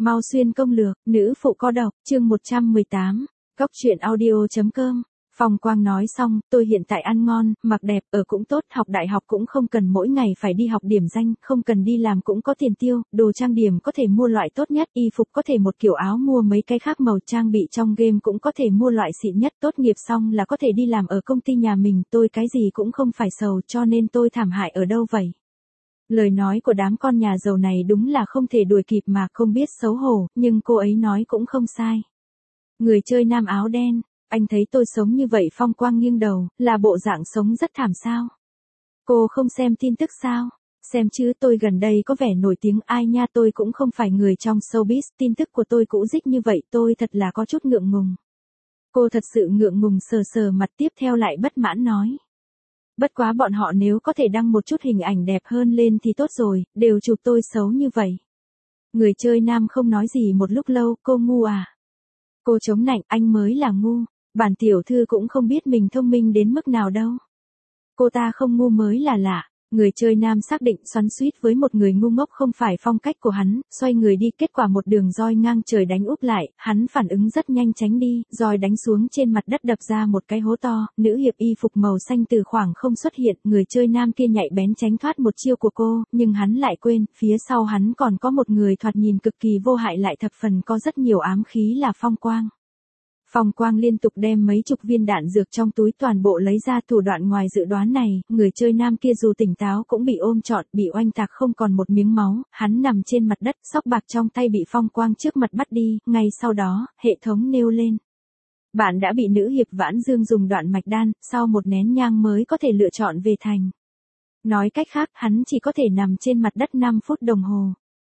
Mau xuyên công lược, nữ phụ có độc, chương 118, Cóc truyện audio.com. Phong Quang nói xong, tôi hiện tại ăn ngon, mặc đẹp, ở cũng tốt, học đại học cũng không cần mỗi ngày phải đi học điểm danh, không cần đi làm cũng có tiền tiêu, đồ trang điểm có thể mua loại tốt nhất, y phục có thể một kiểu áo mua mấy cái khác màu, trang bị trong game cũng có thể mua loại xịn nhất, tốt nghiệp xong là có thể đi làm ở công ty nhà mình, tôi cái gì cũng không phải sầu, cho nên tôi thảm hại ở đâu vậy? Lời nói của đám con nhà giàu này đúng là không thể đuổi kịp mà không biết xấu hổ, nhưng cô ấy nói cũng không sai. Người chơi nam áo đen, anh thấy tôi sống như vậy? Phong Quang nghiêng đầu, là bộ dạng sống rất thảm sao? Cô không xem tin tức sao? Xem chứ, tôi gần đây có vẻ nổi tiếng. Ai nha, tôi cũng không phải người trong showbiz, tin tức của tôi cũ dích như vậy, tôi thật là có chút ngượng ngùng. Cô thật sự ngượng ngùng sờ sờ mặt, tiếp theo lại bất mãn nói. Bất quá bọn họ nếu có thể đăng một chút hình ảnh đẹp hơn lên thì tốt rồi, đều chụp tôi xấu như vậy. Người chơi nam không nói gì một lúc lâu, cô ngu à? Cô chống nạnh, anh mới là ngu, bản tiểu thư cũng không biết mình thông minh đến mức nào đâu. Cô ta không ngu mới là lạ. Người chơi nam xác định xoắn xuýt với một người ngu ngốc không phải phong cách của hắn, xoay người đi, kết quả một đường roi ngang trời đánh úp lại, hắn phản ứng rất nhanh tránh đi, roi đánh xuống trên mặt đất đập ra một cái hố to, nữ hiệp y phục màu xanh từ khoảng không xuất hiện, người chơi nam kia nhạy bén tránh thoát một chiêu của cô, nhưng hắn lại quên, phía sau hắn còn có một người thoạt nhìn cực kỳ vô hại lại thập phần có rất nhiều ám khí là Phong Quang. Phong Quang liên tục đem mấy chục viên đạn dược trong túi toàn bộ lấy ra, thủ đoạn ngoài dự đoán này, người chơi nam kia dù tỉnh táo cũng bị ôm trọn, bị oanh tạc không còn một miếng máu, hắn nằm trên mặt đất, xóc bạc trong tay bị Phong Quang trước mặt bắt đi, ngay sau đó, hệ thống nêu lên. Bạn đã bị nữ hiệp Vãn Dương dùng đoạn mạch đan, sau một nén nhang mới có thể lựa chọn về thành. Nói cách khác, hắn chỉ có thể nằm trên mặt đất 5 phút đồng hồ.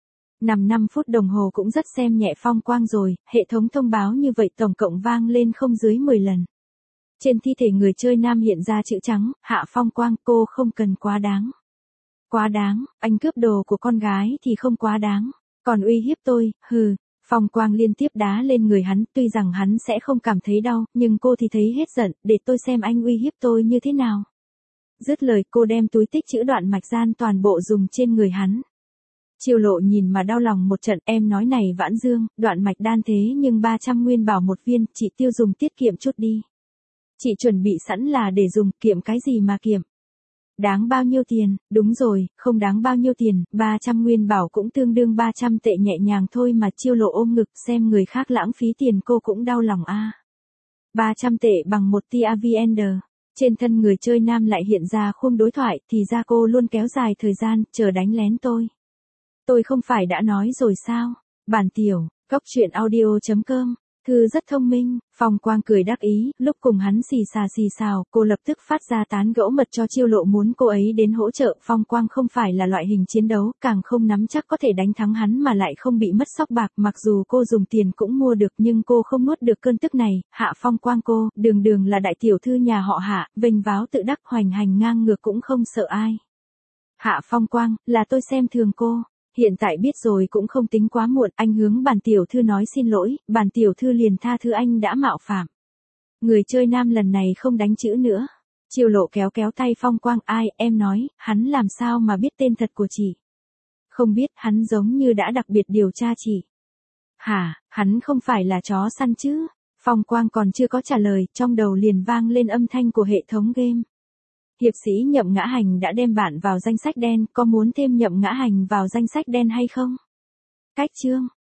Nằm 5 phút đồng hồ cũng rất xem nhẹ Phong Quang rồi, hệ thống thông báo như vậy tổng cộng vang lên không dưới 10 lần. Trên thi thể người chơi nam hiện ra chữ trắng, Hạ Phong Quang, cô không cần quá đáng. Quá đáng, anh cướp đồ của con gái thì không quá đáng, còn uy hiếp tôi, hừ. Phong Quang liên tiếp đá lên người hắn, tuy rằng hắn sẽ không cảm thấy đau, nhưng cô thì thấy hết giận, để tôi xem anh uy hiếp tôi như thế nào. Dứt lời, cô đem túi tích trữ đoạn mạch gian toàn bộ dùng trên người hắn. Chiêu Lộ nhìn mà đau lòng một trận, em nói này Vãn Dương, đoạn mạch đan thế nhưng 300 nguyên bảo một viên, chị tiêu dùng tiết kiệm chút đi. Chị chuẩn bị sẵn là để dùng, kiệm cái gì mà kiệm. Đáng bao nhiêu tiền? Đúng rồi, không đáng bao nhiêu tiền, 300 nguyên bảo cũng tương đương 300 tệ nhẹ nhàng thôi mà. Chiêu Lộ ôm ngực, xem người khác lãng phí tiền cô cũng đau lòng a. 300 tệ bằng một tia Avender. Trên thân người chơi nam lại hiện ra khung đối thoại, thì ra cô luôn kéo dài thời gian, chờ đánh lén tôi. Tôi không phải đã nói rồi sao? Bản tiểu, Cóc truyện audio.com. Thư rất thông minh. Phong Quang cười đắc ý, lúc cùng hắn xì xào, cô lập tức phát ra tán gẫu mật cho Chiêu Lộ muốn cô ấy đến hỗ trợ. Phong Quang không phải là loại hình chiến đấu, càng không nắm chắc có thể đánh thắng hắn mà lại không bị mất sóc bạc, mặc dù cô dùng tiền cũng mua được nhưng cô không nuốt được cơn tức này. Hạ Phong Quang cô, đường là đại tiểu thư nhà họ Hạ, vênh váo tự đắc hoành hành ngang ngược cũng không sợ ai. Hạ Phong Quang, là tôi xem thường cô. Hiện tại biết rồi cũng không tính quá muộn, anh hướng bản tiểu thư nói xin lỗi, bản tiểu thư liền tha thứ anh đã mạo phạm. Người chơi nam lần này không đánh chữ nữa. Chiêu Lộ kéo tay Phong Quang, ai, em nói, hắn làm sao mà biết tên thật của chị? Không biết, hắn giống như đã đặc biệt điều tra chị. Hả, hắn không phải là chó săn chứ? Phong Quang còn chưa có trả lời, trong đầu liền vang lên âm thanh của hệ thống game. Hiệp sĩ Nhậm Ngã Hành đã đem bạn vào danh sách đen, có muốn thêm Nhậm Ngã Hành vào danh sách đen hay không? Cách chương